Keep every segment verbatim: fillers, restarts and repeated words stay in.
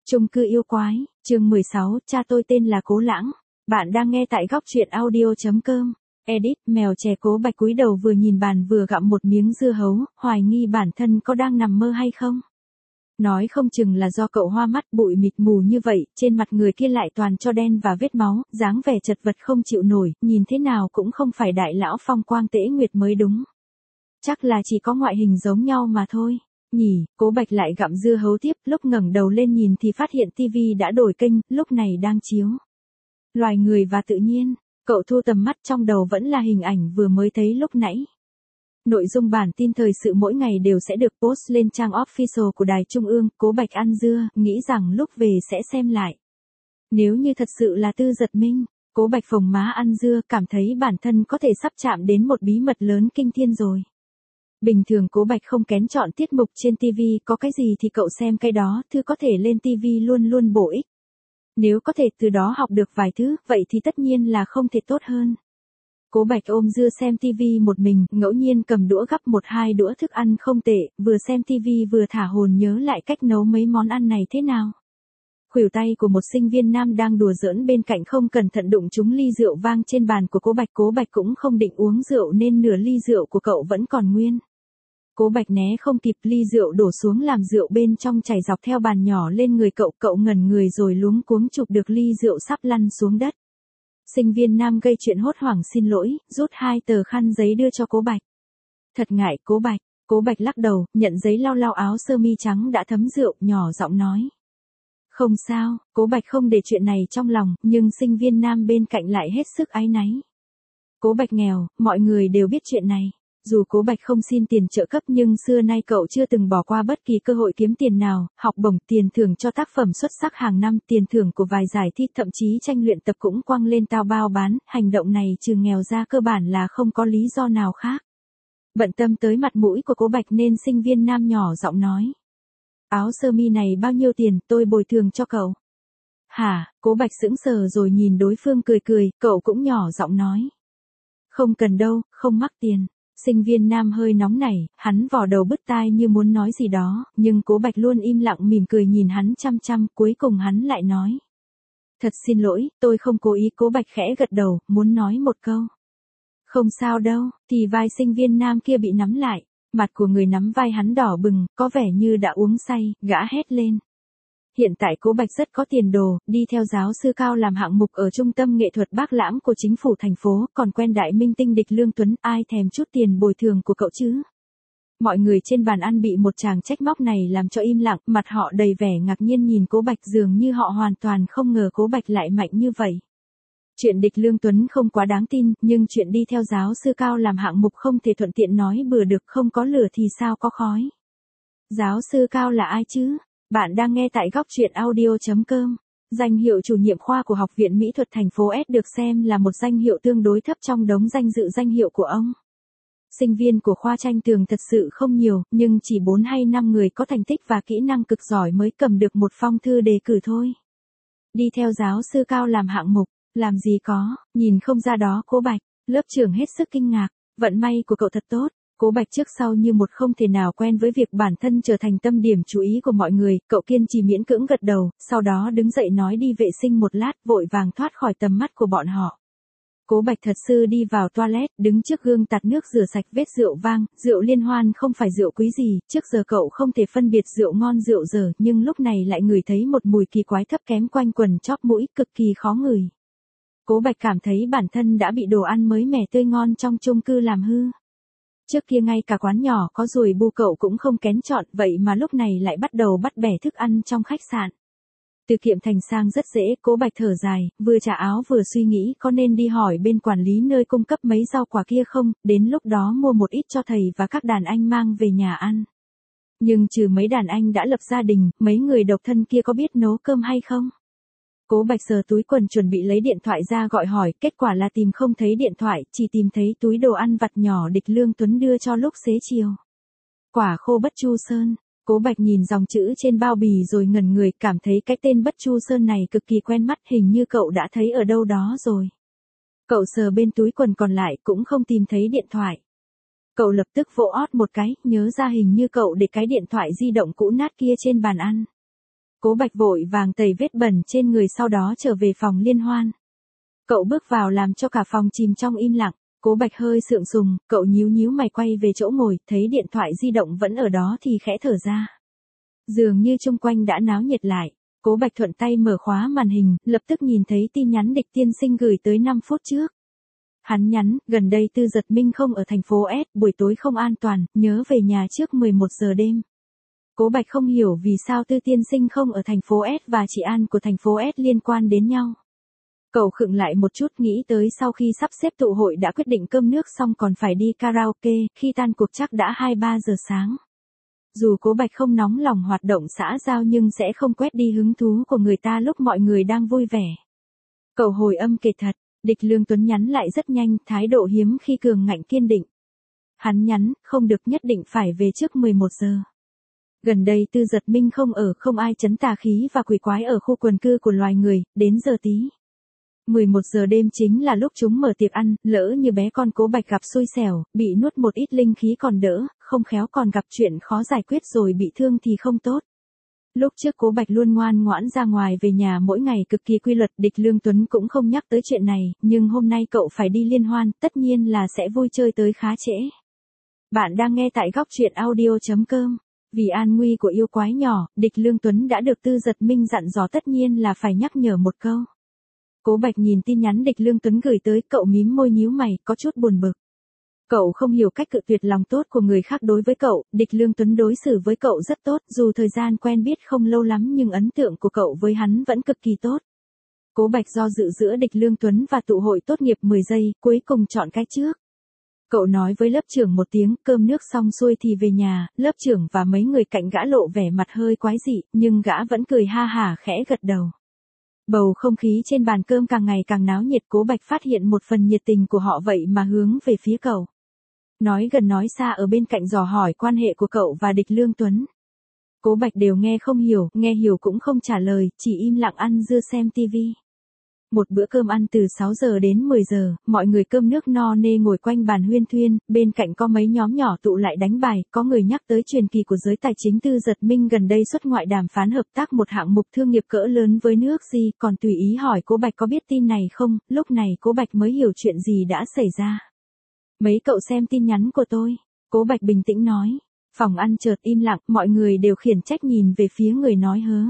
Chung cư yêu quái, chương mười sáu, cha tôi tên là Cố Lãng. Bạn đang nghe tại góc truyện audio chấm com. Edit, mèo trẻ Cố Bạch cúi đầu vừa nhìn bàn vừa gặm một miếng dưa hấu, hoài nghi bản thân có đang nằm mơ hay không. Nói không chừng là do cậu hoa mắt bụi mịt mù như vậy, trên mặt người kia lại toàn cho đen và vết máu, dáng vẻ chật vật không chịu nổi, nhìn thế nào cũng không phải đại lão phong quang tễ nguyệt mới đúng. Chắc là chỉ có ngoại hình giống nhau mà thôi. Nhỉ, Cố Bạch lại gặm dưa hấu tiếp, lúc ngẩng đầu lên nhìn thì phát hiện tivi đã đổi kênh, lúc này đang chiếu Loài người và tự nhiên. Cậu thu tầm mắt, trong đầu vẫn là hình ảnh vừa mới thấy lúc nãy. Nội dung bản tin thời sự mỗi ngày đều sẽ được post lên trang official của Đài Trung ương. Cố Bạch ăn dưa, nghĩ rằng lúc về sẽ xem lại. Nếu như thật sự là Tư Giật Minh, Cố Bạch phồng má ăn dưa, cảm thấy bản thân có thể sắp chạm đến một bí mật lớn kinh thiên rồi. Bình thường Cố Bạch không kén chọn tiết mục trên ti vi, có cái gì thì cậu xem cái đó, thứ có thể lên ti vi luôn luôn bổ ích. Nếu có thể từ đó học được vài thứ, vậy thì tất nhiên là không thể tốt hơn. Cố Bạch ôm dưa xem ti vi một mình, ngẫu nhiên cầm đũa gắp một hai đũa thức ăn không tệ, vừa xem ti vi vừa thả hồn nhớ lại cách nấu mấy món ăn này thế nào. Khuỷu tay của một sinh viên nam đang đùa giỡn bên cạnh không cẩn thận đụng trúng ly rượu vang trên bàn của Cố Bạch. Cố Bạch cũng không định uống rượu nên nửa ly rượu của cậu vẫn còn nguyên. Cố Bạch né không kịp, ly rượu đổ xuống làm rượu bên trong chảy dọc theo bàn nhỏ lên người cậu. Cậu ngẩn người rồi luống cuống chụp được ly rượu sắp lăn xuống đất. Sinh viên nam gây chuyện hốt hoảng xin lỗi, rút hai tờ khăn giấy đưa cho Cố Bạch. Thật ngại Cố Bạch. Cố Bạch lắc đầu, nhận giấy lau lau áo sơ mi trắng đã thấm rượu, nhỏ giọng nói. Không sao. Cố Bạch không để chuyện này trong lòng, nhưng sinh viên nam bên cạnh lại hết sức áy náy. Cố Bạch nghèo, mọi người đều biết chuyện này. Dù Cố Bạch không xin tiền trợ cấp nhưng xưa nay cậu chưa từng bỏ qua bất kỳ cơ hội kiếm tiền nào, học bổng, tiền thưởng cho tác phẩm xuất sắc hàng năm, tiền thưởng của vài giải thi, thậm chí tranh luyện tập cũng quăng lên tao bao bán. Hành động này trừ nghèo ra cơ bản là không có lý do nào khác. Bận tâm tới mặt mũi của Cố Bạch nên sinh viên nam nhỏ giọng nói. Áo sơ mi này bao nhiêu tiền, tôi bồi thường cho cậu. Hả? Cố Bạch sững sờ rồi nhìn đối phương cười cười, cậu cũng nhỏ giọng nói. Không cần đâu, không mắc tiền. Sinh viên nam hơi nóng nảy, hắn vò đầu bứt tai như muốn nói gì đó, nhưng Cố Bạch luôn im lặng mỉm cười nhìn hắn chăm chăm, cuối cùng hắn lại nói. Thật xin lỗi, tôi không cố ý. Cố Bạch khẽ gật đầu, muốn nói một câu. Không sao đâu, thì vai sinh viên nam kia bị nắm lại, mặt của người nắm vai hắn đỏ bừng, có vẻ như đã uống say, gã hét lên. Hiện tại Cố Bạch rất có tiền đồ, đi theo giáo sư Cao làm hạng mục ở Trung tâm Nghệ thuật Bác Lãng của chính phủ thành phố, còn quen đại minh tinh Địch Lương Tuấn, ai thèm chút tiền bồi thường của cậu chứ. Mọi người trên bàn ăn bị một chàng trách móc này làm cho im lặng, mặt họ đầy vẻ ngạc nhiên nhìn Cố Bạch, dường như họ hoàn toàn không ngờ Cố Bạch lại mạnh như vậy. Chuyện Địch Lương Tuấn không quá đáng tin, nhưng chuyện đi theo giáo sư Cao làm hạng mục không thể thuận tiện nói bừa được, không có lửa thì sao có khói. Giáo sư Cao là ai chứ? Bạn đang nghe tại góc truyện audio chấm com. Danh hiệu chủ nhiệm khoa của Học viện Mỹ thuật thành phố S được xem là một danh hiệu tương đối thấp trong đống danh dự danh hiệu của ông. Sinh viên của khoa tranh tường thật sự không nhiều, nhưng chỉ bốn hay năm người có thành tích và kỹ năng cực giỏi mới cầm được một phong thư đề cử thôi. Đi theo giáo sư Cao làm hạng mục, làm gì có, nhìn không ra đó. Cố Bạch, lớp trưởng hết sức kinh ngạc, vận may của cậu thật tốt. Cố Bạch trước sau như một không thể nào quen với việc bản thân trở thành tâm điểm chú ý của mọi người, cậu kiên trì miễn cưỡng gật đầu, sau đó đứng dậy nói đi vệ sinh một lát, vội vàng thoát khỏi tầm mắt của bọn họ. Cố Bạch thật sự đi vào toilet, đứng trước gương tạt nước rửa sạch vết rượu vang. Rượu liên hoan không phải rượu quý gì, trước giờ cậu không thể phân biệt rượu ngon rượu dở, nhưng lúc này lại ngửi thấy một mùi kỳ quái thấp kém quanh quần chóp mũi, cực kỳ khó ngửi. Cố Bạch cảm thấy bản thân đã bị đồ ăn mới mẻ tươi ngon trong chung cư làm hư. Trước kia ngay cả quán nhỏ có ruồi bu cậu cũng không kén chọn, vậy mà lúc này lại bắt đầu bắt bẻ thức ăn trong khách sạn. Từ kiệm thành sang rất dễ. Cố Bạch thở dài, vừa trả áo vừa suy nghĩ có nên đi hỏi bên quản lý nơi cung cấp mấy rau quả kia không, đến lúc đó mua một ít cho thầy và các đàn anh mang về nhà ăn. Nhưng trừ mấy đàn anh đã lập gia đình, mấy người độc thân kia có biết nấu cơm hay không? Cố Bạch sờ túi quần chuẩn bị lấy điện thoại ra gọi hỏi, kết quả là tìm không thấy điện thoại, chỉ tìm thấy túi đồ ăn vặt nhỏ Địch Lương Tuấn đưa cho lúc xế chiều. Quả khô Bất Chu Sơn. Cố Bạch nhìn dòng chữ trên bao bì rồi ngẩn người, cảm thấy cái tên Bất Chu Sơn này cực kỳ quen mắt, hình như cậu đã thấy ở đâu đó rồi. Cậu sờ bên túi quần còn lại cũng không tìm thấy điện thoại. Cậu lập tức vỗ ót một cái, nhớ ra hình như cậu để cái điện thoại di động cũ nát kia trên bàn ăn. Cố Bạch vội vàng tẩy vết bẩn trên người sau đó trở về phòng liên hoan. Cậu bước vào làm cho cả phòng chìm trong im lặng. Cố Bạch hơi sượng sùng, cậu nhíu nhíu mày quay về chỗ ngồi, thấy điện thoại di động vẫn ở đó thì khẽ thở ra. Dường như chung quanh đã náo nhiệt lại. Cố Bạch thuận tay mở khóa màn hình, lập tức nhìn thấy tin nhắn Địch tiên sinh gửi tới năm phút trước. Hắn nhắn, gần đây Tư Giật Minh không ở thành phố S, buổi tối không an toàn, nhớ về nhà trước mười một giờ đêm. Cố Bạch không hiểu vì sao Tư tiên sinh không ở thành phố S và chị An của thành phố S liên quan đến nhau. Cậu khựng lại một chút, nghĩ tới sau khi sắp xếp tụ hội đã quyết định cơm nước xong còn phải đi karaoke, khi tan cuộc chắc đã hai ba giờ sáng. Dù Cố Bạch không nóng lòng hoạt động xã giao nhưng sẽ không quét đi hứng thú của người ta lúc mọi người đang vui vẻ. Cậu hồi âm kể thật, Địch Lương Tuấn nhắn lại rất nhanh, thái độ hiếm khi cường ngạnh kiên định. Hắn nhắn, không được, nhất định phải về trước mười một giờ. Gần đây Tư Giật Minh không ở, không ai trấn tà khí và quỷ quái ở khu quần cư của loài người, đến giờ tí. mười một giờ đêm chính là lúc chúng mở tiệc ăn, lỡ như bé con Cố Bạch gặp xui xẻo, bị nuốt một ít linh khí còn đỡ, không khéo còn gặp chuyện khó giải quyết rồi bị thương thì không tốt. Lúc trước Cố Bạch luôn ngoan ngoãn ra ngoài về nhà mỗi ngày cực kỳ quy luật, Địch Lương Tuấn cũng không nhắc tới chuyện này, nhưng hôm nay cậu phải đi liên hoan, tất nhiên là sẽ vui chơi tới khá trễ. Bạn đang nghe tại góc truyện audio chấm com. Vì an nguy của yêu quái nhỏ, Địch Lương Tuấn đã được Tư Giật Minh dặn dò tất nhiên là phải nhắc nhở một câu. Cố Bạch nhìn tin nhắn Địch Lương Tuấn gửi tới, cậu mím môi nhíu mày, có chút buồn bực. Cậu không hiểu cách cự tuyệt lòng tốt của người khác đối với cậu, Địch Lương Tuấn đối xử với cậu rất tốt, dù thời gian quen biết không lâu lắm nhưng ấn tượng của cậu với hắn vẫn cực kỳ tốt. Cố Bạch do dự giữa Địch Lương Tuấn và tụ hội tốt nghiệp mười giây, cuối cùng chọn cái trước. Cậu nói với lớp trưởng một tiếng, cơm nước xong xuôi thì về nhà, lớp trưởng và mấy người cạnh gã lộ vẻ mặt hơi quái dị, nhưng gã vẫn cười ha hả khẽ gật đầu. Bầu không khí trên bàn cơm càng ngày càng náo nhiệt, Cố Bạch phát hiện một phần nhiệt tình của họ vậy mà hướng về phía cậu. Nói gần nói xa ở bên cạnh dò hỏi quan hệ của cậu và Địch Lương Tuấn. Cố Bạch đều nghe không hiểu, nghe hiểu cũng không trả lời, chỉ im lặng ăn dưa xem tivi. Một bữa cơm ăn từ sáu giờ đến mười giờ, mọi người cơm nước no nê ngồi quanh bàn huyên thuyên, bên cạnh có mấy nhóm nhỏ tụ lại đánh bài, có người nhắc tới truyền kỳ của giới tài chính Tư Giật Minh gần đây xuất ngoại đàm phán hợp tác một hạng mục thương nghiệp cỡ lớn với nước gì, còn tùy ý hỏi Cố Bạch có biết tin này không, lúc này Cố Bạch mới hiểu chuyện gì đã xảy ra. Mấy cậu xem tin nhắn của tôi, Cố Bạch bình tĩnh nói. Phòng ăn chợt im lặng, mọi người đều khiển trách nhìn về phía người nói hớ.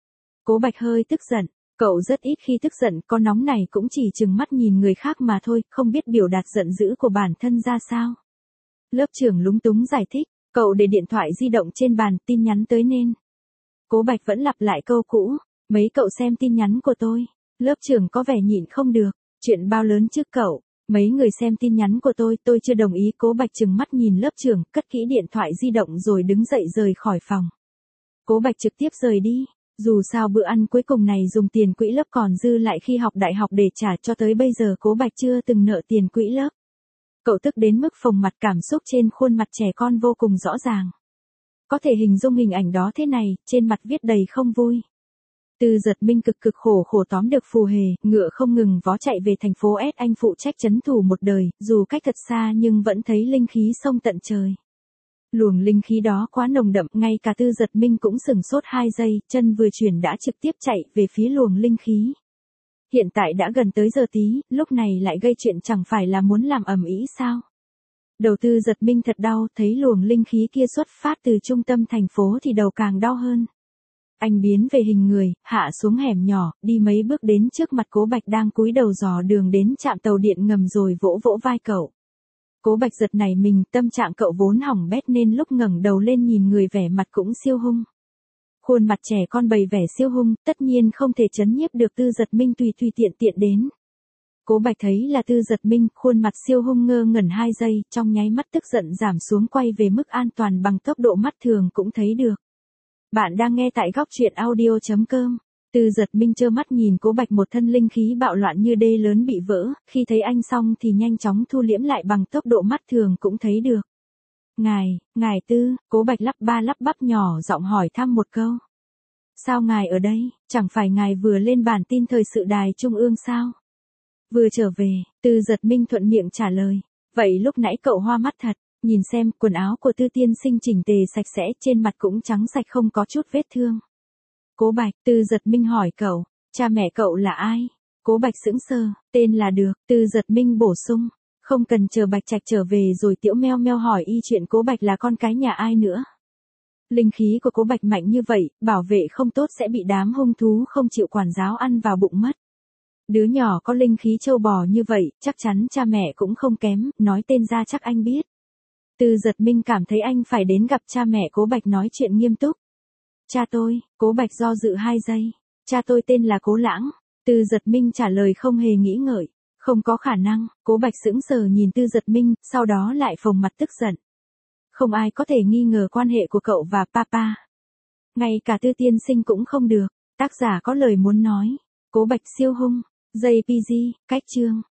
Cố Bạch hơi tức giận. Cậu rất ít khi tức giận, có nóng này cũng chỉ chừng mắt nhìn người khác mà thôi, không biết biểu đạt giận dữ của bản thân ra sao. Lớp trưởng lúng túng giải thích, cậu để điện thoại di động trên bàn, tin nhắn tới nên. Cố Bạch vẫn lặp lại câu cũ, mấy cậu xem tin nhắn của tôi. Lớp trưởng có vẻ nhịn không được, chuyện bao lớn chứ cậu, mấy người xem tin nhắn của tôi, tôi chưa đồng ý. Cố Bạch chừng mắt nhìn lớp trưởng, cất kỹ điện thoại di động rồi đứng dậy rời khỏi phòng. Cố Bạch trực tiếp rời đi. Dù sao bữa ăn cuối cùng này dùng tiền quỹ lớp còn dư lại khi học đại học để trả, cho tới bây giờ Cố Bạch chưa từng nợ tiền quỹ lớp. Cậu tức đến mức phồng mặt, cảm xúc trên khuôn mặt trẻ con vô cùng rõ ràng. Có thể hình dung hình ảnh đó thế này, trên mặt viết đầy không vui. Tư Giật Minh cực cực khổ khổ tóm được phù hề, ngựa không ngừng vó chạy về thành phố S, anh phụ trách trấn thủ một đời, dù cách thật xa nhưng vẫn thấy linh khí sông tận trời. Luồng linh khí đó quá nồng đậm, ngay cả Tư Giật Minh cũng sửng sốt hai giây, chân vừa chuyển đã trực tiếp chạy về phía luồng linh khí. Hiện tại đã gần tới giờ tí, lúc này lại gây chuyện chẳng phải là muốn làm ầm ĩ sao? Đầu Tư Giật Minh thật đau, thấy luồng linh khí kia xuất phát từ trung tâm thành phố thì đầu càng đau hơn. Anh biến về hình người, hạ xuống hẻm nhỏ, đi mấy bước đến trước mặt Cố Bạch đang cúi đầu dò đường đến trạm tàu điện ngầm rồi vỗ vỗ vai cậu. Cố Bạch giật nảy mình, tâm trạng cậu vốn hỏng bét nên lúc ngẩng đầu lên nhìn người vẻ mặt cũng siêu hung. Khuôn mặt trẻ con bày vẻ siêu hung, tất nhiên không thể trấn nhiếp được Tư Giật Minh tùy tùy tiện tiện đến. Cố Bạch thấy là Tư Giật Minh, khuôn mặt siêu hung ngơ ngẩn hai giây, trong nháy mắt tức giận giảm xuống quay về mức an toàn bằng tốc độ mắt thường cũng thấy được. Bạn đang nghe tại góc truyện audio chấm com. Tư Giật Minh trơ mắt nhìn Cố Bạch một thân linh khí bạo loạn như đê lớn bị vỡ, khi thấy anh xong thì nhanh chóng thu liễm lại bằng tốc độ mắt thường cũng thấy được. Ngài, ngài Tư, Cố Bạch lắp ba lắp bắp nhỏ giọng hỏi thăm một câu. Sao ngài ở đây, chẳng phải ngài vừa lên bản tin thời sự đài trung ương sao? Vừa trở về, Tư Giật Minh thuận miệng trả lời. Vậy lúc nãy cậu hoa mắt thật, nhìn xem, quần áo của Tư tiên sinh chỉnh tề sạch sẽ, trên mặt cũng trắng sạch không có chút vết thương. Cố Bạch, Tư Giật Minh hỏi cậu, cha mẹ cậu là ai? Cố Bạch sững sờ, tên là được, Tư Giật Minh bổ sung, không cần chờ Bạch Trạch trở về rồi Tiểu Meo Meo hỏi y chuyện Cố Bạch là con cái nhà ai nữa. Linh khí của Cố Bạch mạnh như vậy, bảo vệ không tốt sẽ bị đám hung thú không chịu quản giáo ăn vào bụng mất. Đứa nhỏ có linh khí trâu bò như vậy, chắc chắn cha mẹ cũng không kém, nói tên ra chắc anh biết. Tư Giật Minh cảm thấy anh phải đến gặp cha mẹ Cố Bạch nói chuyện nghiêm túc. Cha tôi, Cố Bạch do dự hai giây. Cha tôi tên là Cố Lãng. Tư Giật Minh trả lời không hề nghĩ ngợi. Không có khả năng, Cố Bạch sững sờ nhìn Tư Giật Minh, sau đó lại phồng mặt tức giận. Không ai có thể nghi ngờ quan hệ của cậu và papa. Ngay cả Tư tiên sinh cũng không được. Tác giả có lời muốn nói. Cố Bạch siêu hung. gi pê giê, cách chương.